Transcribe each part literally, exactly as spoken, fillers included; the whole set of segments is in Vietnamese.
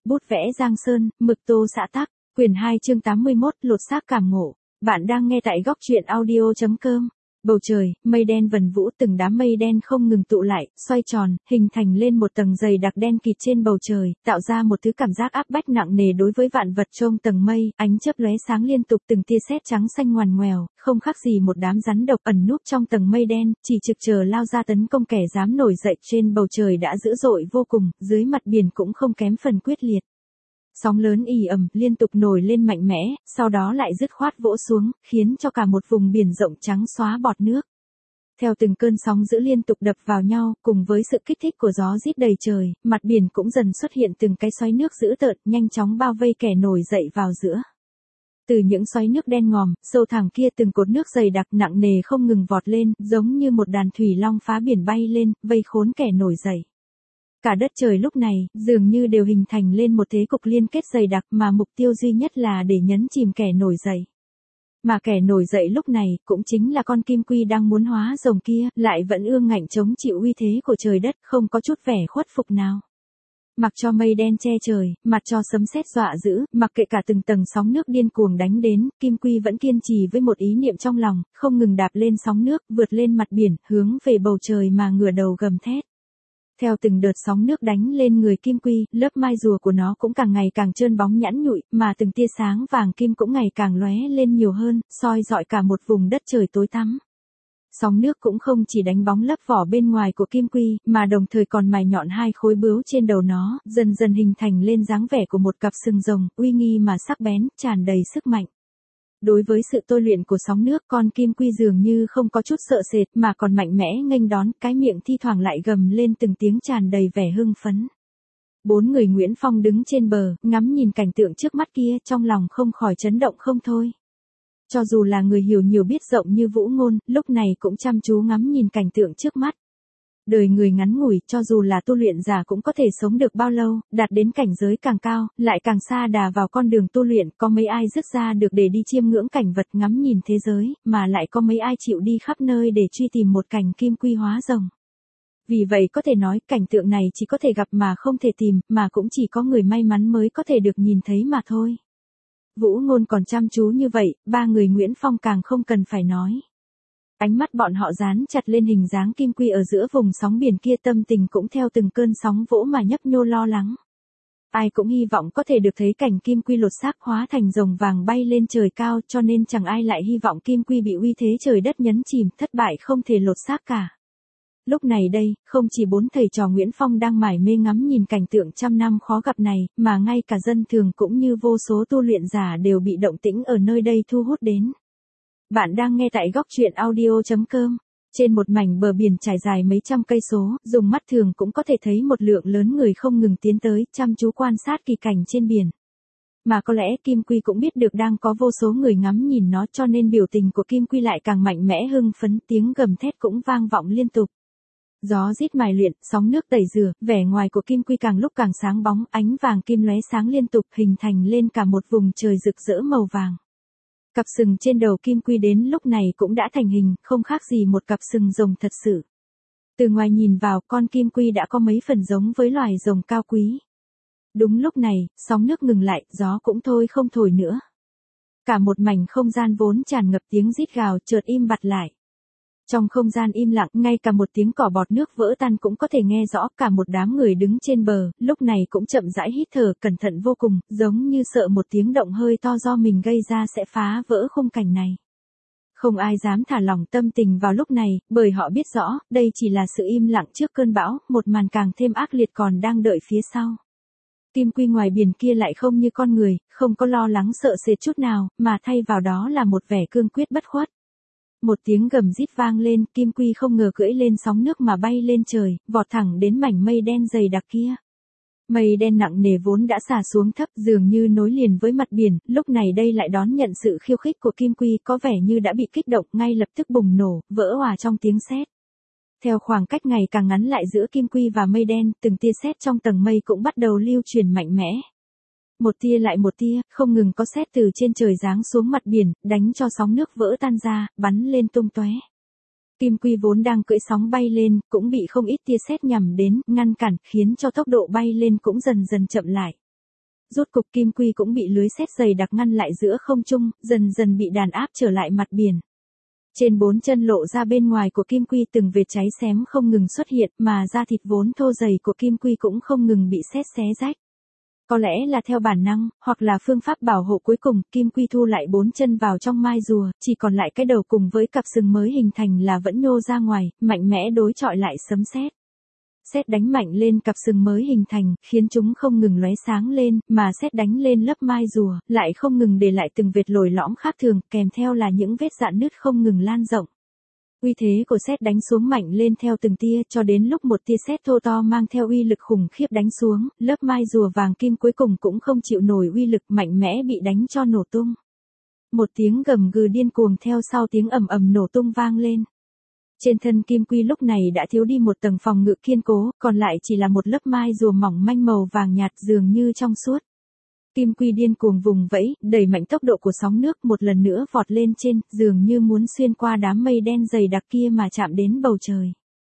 bút vẽ Giang Sơn, mực tô xã tắc, quyển hai chương tám mươi mốt, lột xác cảm ngộ. Bạn đang nghe tại góc truyện audio chấm com. Bầu trời, mây đen vần vũ, từng đám mây đen không ngừng tụ lại, xoay tròn, hình thành lên một tầng dày đặc đen kịt trên bầu trời, tạo ra một thứ cảm giác áp bách nặng nề đối với vạn vật trong tầng mây, ánh chớp lóe sáng liên tục, từng tia sét trắng xanh ngoằn ngoèo, không khác gì một đám rắn độc ẩn núp trong tầng mây đen, chỉ trực chờ lao ra tấn công kẻ dám nổi dậy. Trên bầu trời đã dữ dội vô cùng, dưới mặt biển cũng không kém phần quyết liệt. Sóng lớn ì ầm liên tục nổi lên mạnh mẽ, sau đó lại dứt khoát vỗ xuống, khiến cho cả một vùng biển rộng trắng xóa bọt nước. Theo từng cơn sóng dữ liên tục đập vào nhau, cùng với sự kích thích của gió rít đầy trời, mặt biển cũng dần xuất hiện từng cái xoáy nước dữ tợn, nhanh chóng bao vây kẻ nổi dậy vào giữa. Từ những xoáy nước đen ngòm, sâu thẳm kia, từng cột nước dày đặc nặng nề không ngừng vọt lên, giống như một đàn thủy long phá biển bay lên, vây khốn kẻ nổi dậy. Cả đất trời lúc này, dường như đều hình thành lên một thế cục liên kết dày đặc, mà mục tiêu duy nhất là để nhấn chìm kẻ nổi dậy. Mà kẻ nổi dậy lúc này, cũng chính là con kim quy đang muốn hóa rồng kia, lại vẫn ương ngạnh chống chịu uy thế của trời đất, không có chút vẻ khuất phục nào. Mặc cho mây đen che trời, mặc cho sấm sét dọa dữ, mặc kệ cả từng tầng sóng nước điên cuồng đánh đến, kim quy vẫn kiên trì với một ý niệm trong lòng, không ngừng đạp lên sóng nước, vượt lên mặt biển, hướng về bầu trời mà ngửa đầu gầm thét. Theo từng đợt sóng nước đánh lên người kim quy, lớp mai rùa của nó cũng càng ngày càng trơn bóng nhẵn nhụi, mà từng tia sáng vàng kim cũng ngày càng lóe lên nhiều hơn, soi rọi cả một vùng đất trời tối tăm. Sóng nước cũng không chỉ đánh bóng lớp vỏ bên ngoài của kim quy, mà đồng thời còn mài nhọn hai khối bướu trên đầu nó, dần dần hình thành lên dáng vẻ của một cặp sừng rồng, uy nghi mà sắc bén, tràn đầy sức mạnh. Đối với sự tôi luyện của sóng nước, con kim quy dường như không có chút sợ sệt, mà còn mạnh mẽ nghênh đón, cái miệng thi thoảng lại gầm lên từng tiếng tràn đầy vẻ hưng phấn. Bốn người Nguyễn Phong đứng trên bờ, ngắm nhìn cảnh tượng trước mắt kia, trong lòng không khỏi chấn động không thôi. Cho dù là người hiểu nhiều biết rộng như Vũ Ngôn, lúc này cũng chăm chú ngắm nhìn cảnh tượng trước mắt. Đời người ngắn ngủi, cho dù là tu luyện giả cũng có thể sống được bao lâu, đạt đến cảnh giới càng cao, lại càng xa đà vào con đường tu luyện, có mấy ai dứt ra được để đi chiêm ngưỡng cảnh vật ngắm nhìn thế giới, mà lại có mấy ai chịu đi khắp nơi để truy tìm một cảnh kim quy hóa rồng. Vì vậy có thể nói, cảnh tượng này chỉ có thể gặp mà không thể tìm, mà cũng chỉ có người may mắn mới có thể được nhìn thấy mà thôi. Vũ Ngôn còn chăm chú như vậy, ba người Nguyễn Phong càng không cần phải nói. Ánh mắt bọn họ dán chặt lên hình dáng kim quy ở giữa vùng sóng biển kia, tâm tình cũng theo từng cơn sóng vỗ mà nhấp nhô lo lắng. Ai cũng hy vọng có thể được thấy cảnh kim quy lột xác hóa thành rồng vàng bay lên trời cao, cho nên chẳng ai lại hy vọng kim quy bị uy thế trời đất nhấn chìm, thất bại không thể lột xác cả. Lúc này đây, không chỉ bốn thầy trò Nguyễn Phong đang mải mê ngắm nhìn cảnh tượng trăm năm khó gặp này, mà ngay cả dân thường cũng như vô số tu luyện giả đều bị động tĩnh ở nơi đây thu hút đến. Bạn đang nghe tại góc truyện audio chấm com. Trên một mảnh bờ biển trải dài mấy trăm cây số, dùng mắt thường cũng có thể thấy một lượng lớn người không ngừng tiến tới, chăm chú quan sát kỳ cảnh trên biển. Mà có lẽ kim quy cũng biết được đang có vô số người ngắm nhìn nó, cho nên biểu tình của kim quy lại càng mạnh mẽ hưng phấn, tiếng gầm thét cũng vang vọng liên tục. Gió rít mài luyện, sóng nước tẩy rửa, vẻ ngoài của kim quy càng lúc càng sáng bóng, ánh vàng kim lóe sáng liên tục, hình thành lên cả một vùng trời rực rỡ màu vàng. Cặp sừng trên đầu kim quy đến lúc này cũng đã thành hình, không khác gì một cặp sừng rồng thật sự. Từ ngoài nhìn vào, con kim quy đã có mấy phần giống với loài rồng cao quý. Đúng lúc này, sóng nước ngừng lại, gió cũng thôi không thổi nữa. Cả một mảnh không gian vốn tràn ngập tiếng rít gào chợt im bặt lại. Trong không gian im lặng, ngay cả một tiếng cỏ bọt nước vỡ tan cũng có thể nghe rõ, cả một đám người đứng trên bờ, lúc này cũng chậm rãi hít thở, cẩn thận vô cùng, giống như sợ một tiếng động hơi to do mình gây ra sẽ phá vỡ khung cảnh này. Không ai dám thả lỏng tâm tình vào lúc này, bởi họ biết rõ, đây chỉ là sự im lặng trước cơn bão, một màn càng thêm ác liệt còn đang đợi phía sau. Kim quy ngoài biển kia lại không như con người, không có lo lắng sợ sệt chút nào, mà thay vào đó là một vẻ cương quyết bất khuất. Một tiếng gầm rít vang lên, kim quy không ngờ cưỡi lên sóng nước mà bay lên trời, vọt thẳng đến mảnh mây đen dày đặc kia. Mây đen nặng nề vốn đã xả xuống thấp, dường như nối liền với mặt biển, lúc này đây lại đón nhận sự khiêu khích của kim quy, có vẻ như đã bị kích động, ngay lập tức bùng nổ, vỡ òa trong tiếng sét. Theo khoảng cách ngày càng ngắn lại giữa kim quy và mây đen, từng tia sét trong tầng mây cũng bắt đầu lưu truyền mạnh mẽ. Một tia lại một tia, không ngừng có sét từ trên trời giáng xuống mặt biển, đánh cho sóng nước vỡ tan ra, bắn lên tung tóe. Kim quy vốn đang cưỡi sóng bay lên, cũng bị không ít tia sét nhằm đến, ngăn cản, khiến cho tốc độ bay lên cũng dần dần chậm lại. Rốt cục kim quy cũng bị lưới sét dày đặc ngăn lại giữa không trung, dần dần bị đàn áp trở lại mặt biển. Trên bốn chân lộ ra bên ngoài của kim quy từng vệt cháy xém không ngừng xuất hiện, mà da thịt vốn thô dày của kim quy cũng không ngừng bị sét xé rách. Có lẽ là theo bản năng, hoặc là phương pháp bảo hộ cuối cùng, kim quy thu lại bốn chân vào trong mai rùa, chỉ còn lại cái đầu cùng với cặp sừng mới hình thành là vẫn nhô ra ngoài, mạnh mẽ đối chọi lại sấm sét. Sét đánh mạnh lên cặp sừng mới hình thành, khiến chúng không ngừng lóe sáng lên, mà sét đánh lên lớp mai rùa, lại không ngừng để lại từng vệt lồi lõm khác thường, kèm theo là những vết rạn nứt không ngừng lan rộng. Uy thế của sét đánh xuống mạnh lên theo từng tia, cho đến lúc một tia sét thô to mang theo uy lực khủng khiếp đánh xuống, lớp mai rùa vàng kim cuối cùng cũng không chịu nổi uy lực mạnh mẽ bị đánh cho nổ tung. Một tiếng gầm gừ điên cuồng theo sau tiếng ầm ầm nổ tung vang lên. Trên thân kim quy lúc này đã thiếu đi một tầng phòng ngự kiên cố, còn lại chỉ là một lớp mai rùa mỏng manh màu vàng nhạt dường như trong suốt. Kim quy điên cuồng vùng vẫy, đẩy mạnh tốc độ của sóng nước một lần nữa vọt lên trên, dường như muốn xuyên qua đám mây đen dày đặc kia mà chạm đến bầu trời.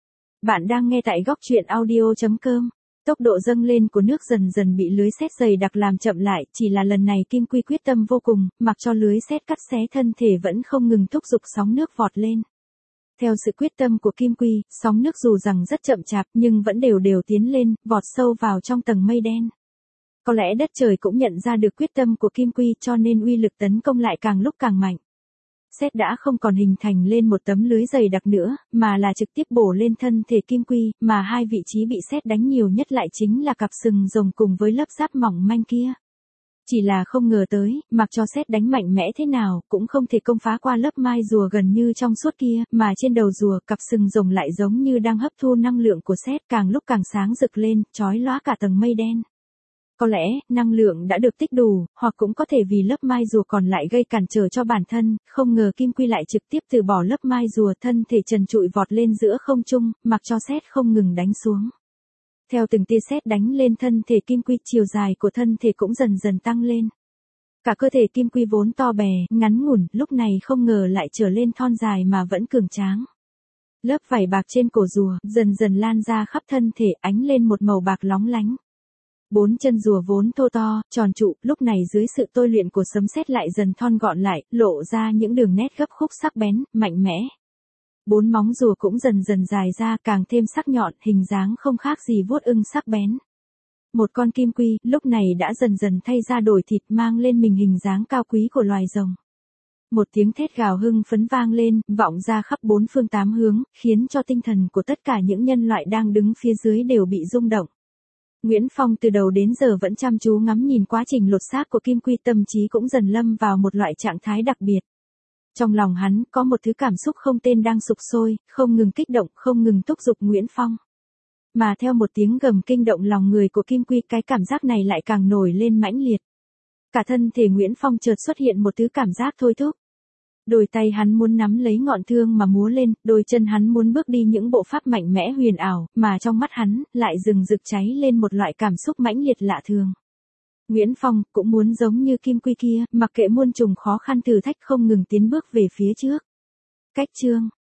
Bạn đang nghe tại góc truyện audio chấm com. Tốc độ dâng lên của nước dần dần bị lưới sét dày đặc làm chậm lại, chỉ là lần này kim quy quyết tâm vô cùng, mặc cho lưới sét cắt xé thân thể vẫn không ngừng thúc giục sóng nước vọt lên. Theo sự quyết tâm của kim quy, sóng nước dù rằng rất chậm chạp nhưng vẫn đều đều tiến lên, vọt sâu vào trong tầng mây đen. Có lẽ đất trời cũng nhận ra được quyết tâm của kim quy cho nên uy lực tấn công lại càng lúc càng mạnh. Sét đã không còn hình thành lên một tấm lưới dày đặc nữa, mà là trực tiếp bổ lên thân thể kim quy, mà hai vị trí bị sét đánh nhiều nhất lại chính là cặp sừng rồng cùng với lớp giáp mỏng manh kia. Chỉ là không ngờ tới, mặc cho sét đánh mạnh mẽ thế nào, cũng không thể công phá qua lớp mai rùa gần như trong suốt kia, mà trên đầu rùa, cặp sừng rồng lại giống như đang hấp thu năng lượng của sét càng lúc càng sáng rực lên, chói lóa cả tầng mây đen. Có lẽ, năng lượng đã được tích đủ, hoặc cũng có thể vì lớp mai rùa còn lại gây cản trở cho bản thân, không ngờ kim quy lại trực tiếp từ bỏ lớp mai rùa thân thể trần trụi vọt lên giữa không trung, mặc cho sét không ngừng đánh xuống. Theo từng tia sét đánh lên thân thể kim quy, chiều dài của thân thể cũng dần dần tăng lên. Cả cơ thể kim quy vốn to bè, ngắn ngủn, lúc này không ngờ lại trở lên thon dài mà vẫn cường tráng. Lớp vảy bạc trên cổ rùa, dần dần lan ra khắp thân thể, ánh lên một màu bạc lóng lánh. Bốn chân rùa vốn thô to, tròn trụ, lúc này dưới sự tôi luyện của sấm sét lại dần thon gọn lại, lộ ra những đường nét gấp khúc sắc bén, mạnh mẽ. Bốn móng rùa cũng dần dần dài ra, càng thêm sắc nhọn, hình dáng không khác gì vuốt ưng sắc bén. Một con kim quy, lúc này đã dần dần thay ra đổi thịt, mang lên mình hình dáng cao quý của loài rồng. Một tiếng thét gào hưng phấn vang lên, vọng ra khắp bốn phương tám hướng, khiến cho tinh thần của tất cả những nhân loại đang đứng phía dưới đều bị rung động. Nguyễn Phong từ đầu đến giờ vẫn chăm chú ngắm nhìn quá trình lột xác của kim quy, tâm trí cũng dần lâm vào một loại trạng thái đặc biệt. Trong lòng hắn có một thứ cảm xúc không tên đang sục sôi, không ngừng kích động, không ngừng thúc giục Nguyễn Phong. Mà theo một tiếng gầm kinh động lòng người của kim quy, cái cảm giác này lại càng nổi lên mãnh liệt. Cả thân thể Nguyễn Phong chợt xuất hiện một thứ cảm giác thôi thúc. Đôi tay hắn muốn nắm lấy ngọn thương mà múa lên, đôi chân hắn muốn bước đi những bộ pháp mạnh mẽ huyền ảo, mà trong mắt hắn lại rừng rực cháy lên một loại cảm xúc mãnh liệt lạ thường. Nguyễn Phong cũng muốn giống như kim quy kia, mặc kệ muôn trùng khó khăn thử thách không ngừng tiến bước về phía trước. Cách chương